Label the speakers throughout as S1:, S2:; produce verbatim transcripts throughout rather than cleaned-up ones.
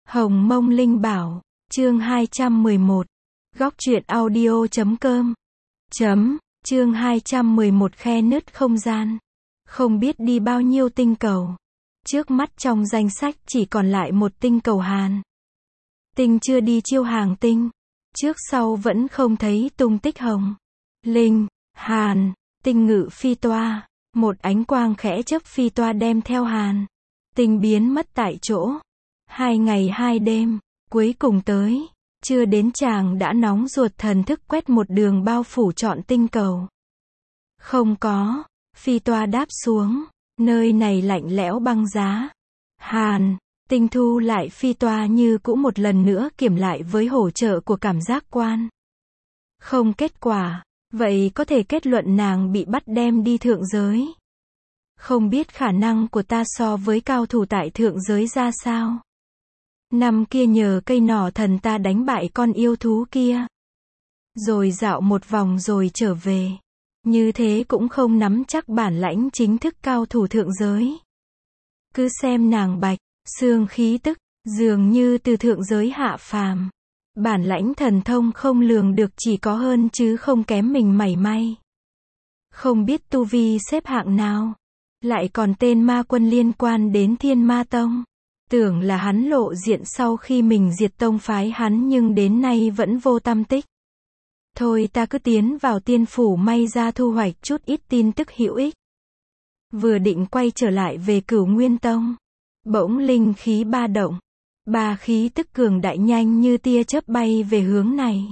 S1: Hồng Mông Linh Bảo, chương hai trăm mười một. Góc truyện audio chấm com. Chấm, chương hai trăm mười một khe nứt không gian. Không biết đi bao nhiêu tinh cầu. Trước mắt trong danh sách chỉ còn lại một tinh cầu Hàn. Tinh chưa đi chiêu hàng tinh. Trước sau vẫn không thấy tung tích Hồng. Linh, Hàn, tinh ngự phi toa. Một ánh quang khẽ chớp phi toa đem theo Hàn. Tinh biến mất tại chỗ. Hai ngày hai đêm, cuối cùng tới. Chưa đến chàng đã nóng ruột thần thức quét một đường bao phủ trọn tinh cầu. Không có. Phi toa đáp xuống. Nơi này lạnh lẽo băng giá. Hàn, tinh thu lại phi toa như cũ một lần nữa kiểm lại với hỗ trợ của cảm giác quan. Không kết quả. Vậy có thể kết luận nàng bị bắt đem đi thượng giới. Không biết khả năng của ta so với cao thủ tại thượng giới ra sao. Năm kia nhờ cây nỏ thần ta đánh bại con yêu thú kia. Rồi dạo một vòng rồi trở về. Như thế cũng không nắm chắc bản lãnh chính thức cao thủ thượng giới. Cứ xem nàng bạch, xương khí tức, dường như từ thượng giới hạ phàm. Bản lãnh thần thông không lường được chỉ có hơn chứ không kém mình mảy may. Không biết tu vi xếp hạng nào. Lại còn tên ma quân liên quan đến Thiên Ma Tông. Tưởng là hắn lộ diện sau khi mình diệt tông phái hắn nhưng đến nay vẫn vô tăm tích. Thôi ta cứ tiến vào tiên phủ may ra thu hoạch chút ít tin tức hữu ích. Vừa định quay trở lại về Cửu Nguyên Tông. Bỗng linh khí ba động. Ba khí tức cường đại nhanh như tia chớp bay về hướng này.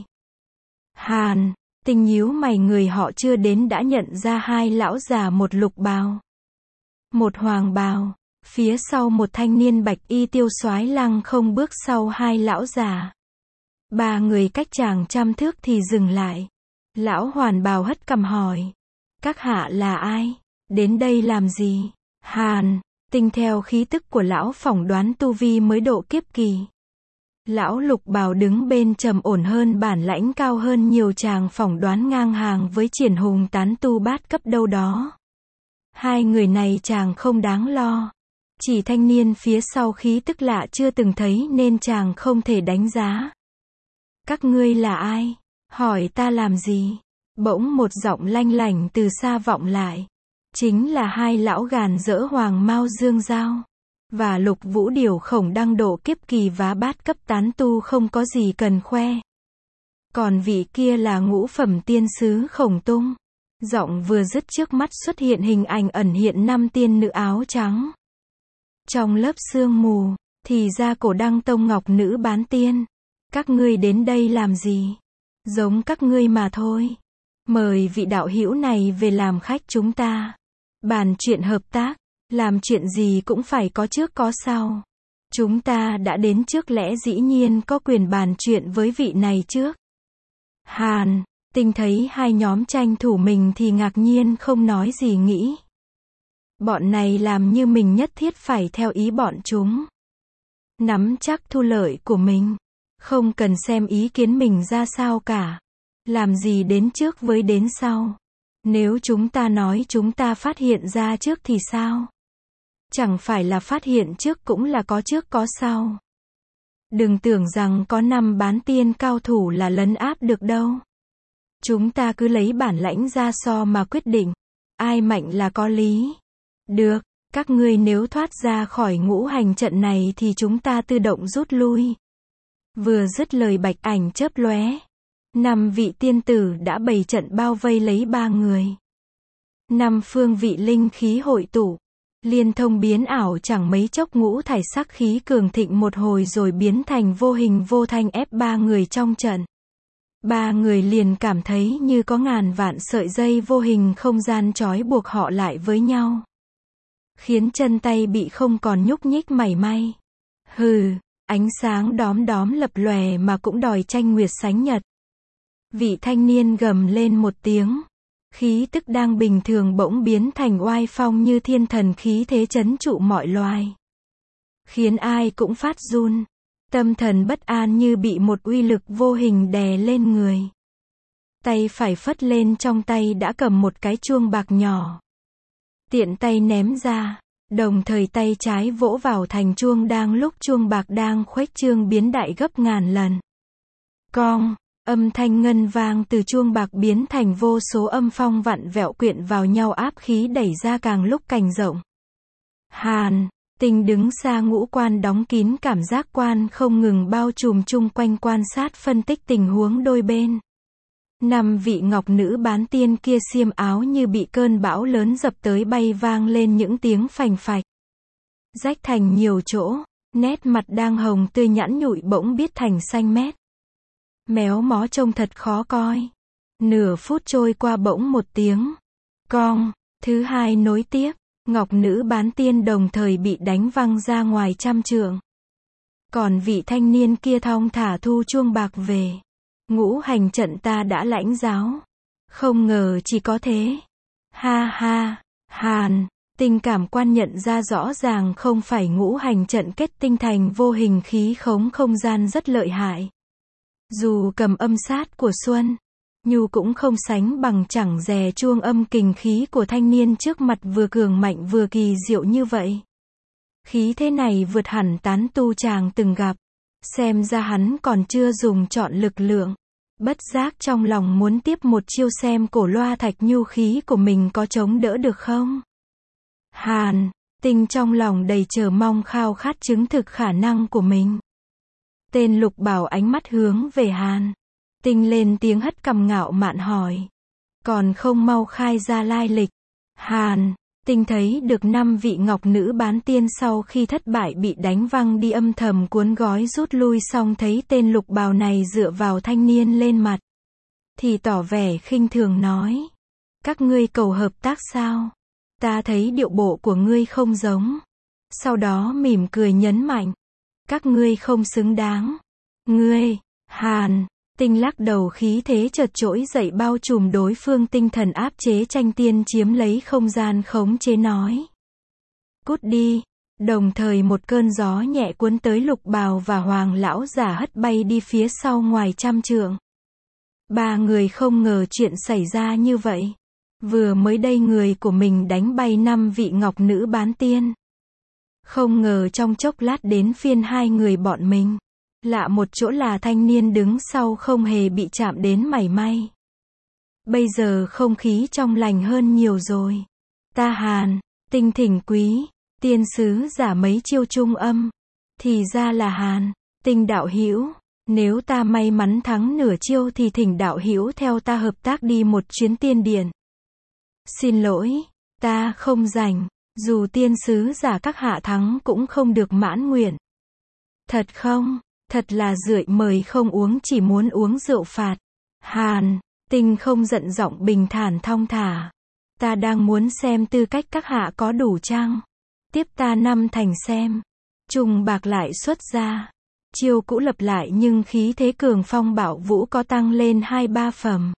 S1: Hàn, tinh nhíu mày người họ chưa đến đã nhận ra hai lão già một lục bào. Một hoàng bào. Phía sau một thanh niên bạch y tiêu soái lăng không bước sau hai lão già. Ba người cách chàng trăm thước thì dừng lại. Lão hoàn bào hất cằm hỏi. Các hạ là ai? Đến đây làm gì? Hàn, tinh theo khí tức của lão phỏng đoán tu vi mới độ kiếp kỳ. Lão lục bào đứng bên trầm ổn hơn bản lãnh cao hơn nhiều chàng phỏng đoán ngang hàng với triển hùng tán tu bát cấp đâu đó. Hai người này chàng không đáng lo. Chỉ thanh niên phía sau khí tức lạ chưa từng thấy nên chàng không thể đánh giá. Các ngươi là ai? Hỏi ta làm gì? Bỗng một giọng lanh lảnh từ xa vọng lại. Chính là hai lão gàn dỡ Hoàng Mao Dương Giao. Và Lục Vũ Điều Khổng đang độ kiếp kỳ vá bát cấp tán tu không có gì cần khoe. Còn vị kia là ngũ phẩm tiên sứ Khổng Tung. Giọng vừa dứt trước mắt xuất hiện hình ảnh ẩn hiện năm tiên nữ áo trắng. Trong lớp sương mù, thì ra Cổ Đăng Tông ngọc nữ bán tiên. Các ngươi đến đây làm gì? Giống các ngươi mà thôi. Mời vị đạo hữu này về làm khách chúng ta. Bàn chuyện hợp tác, làm chuyện gì cũng phải có trước có sau. Chúng ta đã đến trước lẽ dĩ nhiên có quyền bàn chuyện với vị này trước. Hàn, tinh thấy hai nhóm tranh thủ mình thì ngạc nhiên không nói gì nghĩ. Bọn này làm như mình nhất thiết phải theo ý bọn chúng. Nắm chắc thu lợi của mình. Không cần xem ý kiến mình ra sao cả. Làm gì đến trước với đến sau. Nếu chúng ta nói chúng ta phát hiện ra trước thì sao? Chẳng phải là phát hiện trước cũng là có trước có sau. Đừng tưởng rằng có năm bán tiên cao thủ là lấn áp được đâu. Chúng ta cứ lấy bản lãnh ra so mà quyết định. Ai mạnh là có lý. Được, các ngươi nếu thoát ra khỏi ngũ hành trận này thì chúng ta tự động rút lui. Vừa dứt lời bạch ảnh chớp lóe. Năm vị tiên tử đã bày trận bao vây lấy ba người. Năm phương vị linh khí hội tụ. Liên thông biến ảo chẳng mấy chốc ngũ thải sắc khí cường thịnh một hồi rồi biến thành vô hình vô thanh ép ba người trong trận. Ba người liền cảm thấy như có ngàn vạn sợi dây vô hình không gian trói buộc họ lại với nhau. Khiến chân tay bị không còn nhúc nhích mảy may. Hừ, ánh sáng đóm đóm lập lòe mà cũng đòi tranh nguyệt sánh nhật. Vị thanh niên gầm lên một tiếng. Khí tức đang bình thường bỗng biến thành oai phong như thiên thần khí thế trấn trụ mọi loài. Khiến ai cũng phát run. Tâm thần bất an như bị một uy lực vô hình đè lên người. Tay phải phất lên trong tay đã cầm một cái chuông bạc nhỏ. Tiện tay ném ra. Đồng thời tay trái vỗ vào thành chuông đang lúc chuông bạc đang khuếch trương biến đại gấp ngàn lần. Cong, âm thanh ngân vang từ chuông bạc biến thành vô số âm phong vặn vẹo quyện vào nhau áp khí đẩy ra càng lúc càng rộng. Hàn, Tinh đứng xa ngũ quan đóng kín cảm giác quan không ngừng bao trùm chung quanh quan sát phân tích tình huống đôi bên. Năm vị ngọc nữ bán tiên kia xiêm áo như bị cơn bão lớn dập tới bay vang lên những tiếng phành phạch. Rách thành nhiều chỗ, nét mặt đang hồng tươi nhẵn nhụi bỗng biết thành xanh mét. Méo mó trông thật khó coi. Nửa phút trôi qua bỗng một tiếng. Cong, thứ hai nối tiếp, ngọc nữ bán tiên đồng thời bị đánh văng ra ngoài trăm trượng. Còn vị thanh niên kia thong thả thu chuông bạc về. Ngũ hành trận ta đã lãnh giáo. Không ngờ chỉ có thế. Ha ha, Hàn, Tình cảm quan nhận ra rõ ràng không phải ngũ hành trận kết tinh thành vô hình khí khống không gian rất lợi hại. Dù cầm âm sát của Xuân, Nhu cũng không sánh bằng chẳng dè chuông âm kình khí của thanh niên trước mặt vừa cường mạnh vừa kỳ diệu như vậy. Khí thế này vượt hẳn tán tu chàng từng gặp. Xem ra hắn còn chưa dùng chọn lực lượng. Bất giác trong lòng muốn tiếp một chiêu xem cổ loa thạch nhu khí của mình có chống đỡ được không. Hàn, Tình trong lòng đầy chờ mong khao khát chứng thực khả năng của mình. Tên Lục Bảo ánh mắt hướng về Hàn. Tình lên tiếng hất cằm ngạo mạn hỏi. Còn không mau khai ra lai lịch. Hàn, Tình thấy được năm vị ngọc nữ bán tiên sau khi thất bại bị đánh văng đi âm thầm cuốn gói rút lui xong thấy tên Lục Bào này dựa vào thanh niên lên mặt. Thì tỏ vẻ khinh thường nói. Các ngươi cầu hợp tác sao? Ta thấy điệu bộ của ngươi không giống. Sau đó mỉm cười nhấn mạnh. Các ngươi không xứng đáng. Ngươi, Hàn, Tình lắc đầu khí thế chợt trỗi dậy bao trùm đối phương tinh thần áp chế tranh tiên chiếm lấy không gian khống chế nói. Cút đi, đồng thời một cơn gió nhẹ cuốn tới Lục Bào và Hoàng lão giả hất bay đi phía sau ngoài trăm trượng. Ba người không ngờ chuyện xảy ra như vậy. Vừa mới đây người của mình đánh bay năm vị ngọc nữ bán tiên. Không ngờ trong chốc lát đến phiên hai người bọn mình. Lạ một chỗ là thanh niên đứng sau không hề bị chạm đến mảy may. Bây giờ không khí trong lành hơn nhiều rồi. Ta Hàn, Tình thỉnh quý, tiên sứ giả mấy chiêu trung âm. Thì ra là Hàn, Tình đạo hữu, nếu ta may mắn thắng nửa chiêu thì thỉnh đạo hữu theo ta hợp tác đi một chuyến tiên điện. Xin lỗi, ta không rảnh, dù tiên sứ giả các hạ thắng cũng không được mãn nguyện. Thật không? Thật là rượi mời không uống chỉ muốn uống rượu phạt. Hàn, Tình không giận giọng bình thản thong thả. Ta đang muốn xem tư cách các hạ có đủ chăng? Tiếp ta năm thành xem. Trùng bạc lại xuất ra. Chiêu cũ lập lại nhưng khí thế cường phong bạo vũ có tăng lên hai ba phẩm.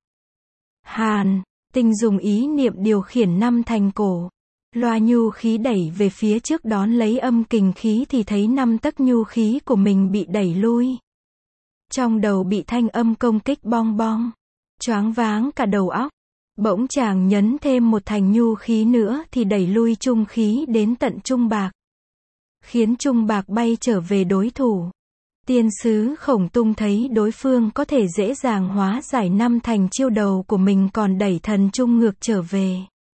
S1: Hàn, Tình dùng ý niệm điều khiển năm thành cổ. Loa nhu khí đẩy về phía trước đón lấy âm kình khí thì thấy năm tấc nhu khí của mình bị đẩy lui. Trong đầu bị thanh âm công kích bong bong. Choáng váng cả đầu óc. Bỗng chàng nhấn thêm một thành nhu khí nữa thì đẩy lui trung khí đến tận trung bạc. Khiến trung bạc bay trở về đối thủ. Tiên sứ Khổng Tung thấy đối phương có thể dễ dàng hóa giải năm thành chiêu đầu của mình còn đẩy thần trung ngược trở về.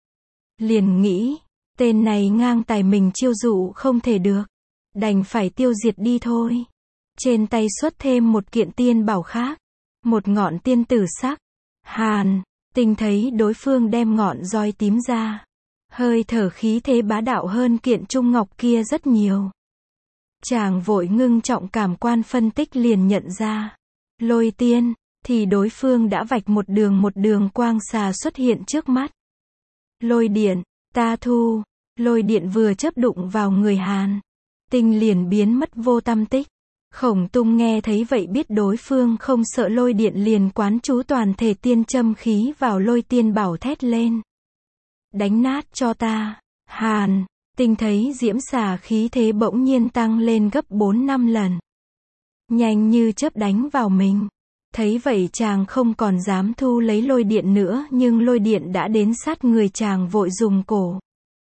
S1: Liền nghĩ, tên này ngang tài mình chiêu dụ không thể được. Đành phải tiêu diệt đi thôi. Trên tay xuất thêm một kiện tiên bảo khác. Một ngọn tiên tử sắc. Hàn, Tình thấy đối phương đem ngọn roi tím ra. Hơi thở khí thế bá đạo hơn kiện trung ngọc kia rất nhiều. Chàng vội ngưng trọng cảm quan phân tích liền nhận ra. Lôi tiên, thì đối phương đã vạch một đường một đường quang xà xuất hiện trước mắt. Lôi điện, ta thu. Lôi điện vừa chớp đụng vào người Hàn. Tình liền biến mất vô tăm tích. Khổng Tung nghe thấy vậy biết đối phương không sợ lôi điện liền quán chú toàn thể tiên châm khí vào lôi tiên bảo thét lên. Đánh nát cho ta, Hàn. Tình thấy diễm xà khí thế bỗng nhiên tăng lên gấp bốn năm lần. Nhanh như chớp đánh vào mình. Thấy vậy chàng không còn dám thu lấy lôi điện nữa nhưng lôi điện đã đến sát người chàng vội dùng cổ.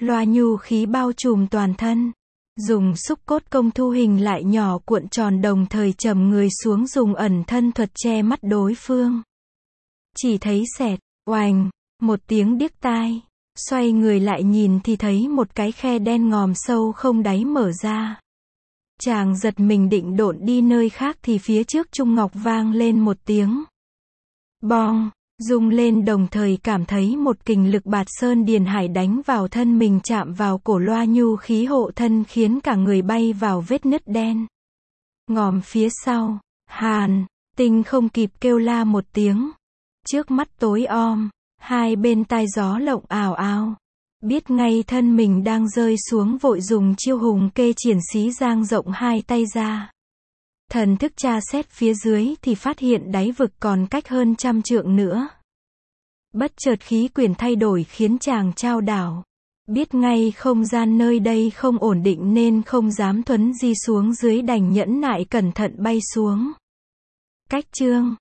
S1: Loa nhu khí bao trùm toàn thân. Dùng xúc cốt công thu hình lại nhỏ cuộn tròn đồng thời trầm người xuống dùng ẩn thân thuật che mắt đối phương. Chỉ thấy xẹt, oành, một tiếng điếc tai. Xoay người lại nhìn thì thấy một cái khe đen ngòm sâu không đáy mở ra. Chàng giật mình định độn đi nơi khác thì phía trước Trung Ngọc vang lên một tiếng bong, rung lên đồng thời cảm thấy một kình lực bạt sơn điền hải đánh vào thân mình chạm vào cổ loa nhu khí hộ thân khiến cả người bay vào vết nứt đen ngòm phía sau. Hàn, Tinh không kịp kêu la một tiếng. Trước mắt tối om, hai bên tai gió lộng ào ào. Biết ngay thân mình đang rơi xuống vội dùng chiêu hùng kê triển xí giang rộng hai tay ra. Thần thức tra xét phía dưới thì phát hiện đáy vực còn cách hơn trăm trượng nữa. Bất chợt khí quyển thay đổi khiến chàng chao đảo. Biết ngay không gian nơi đây không ổn định nên không dám thuấn di xuống dưới đành nhẫn nại cẩn thận bay xuống. Cách chương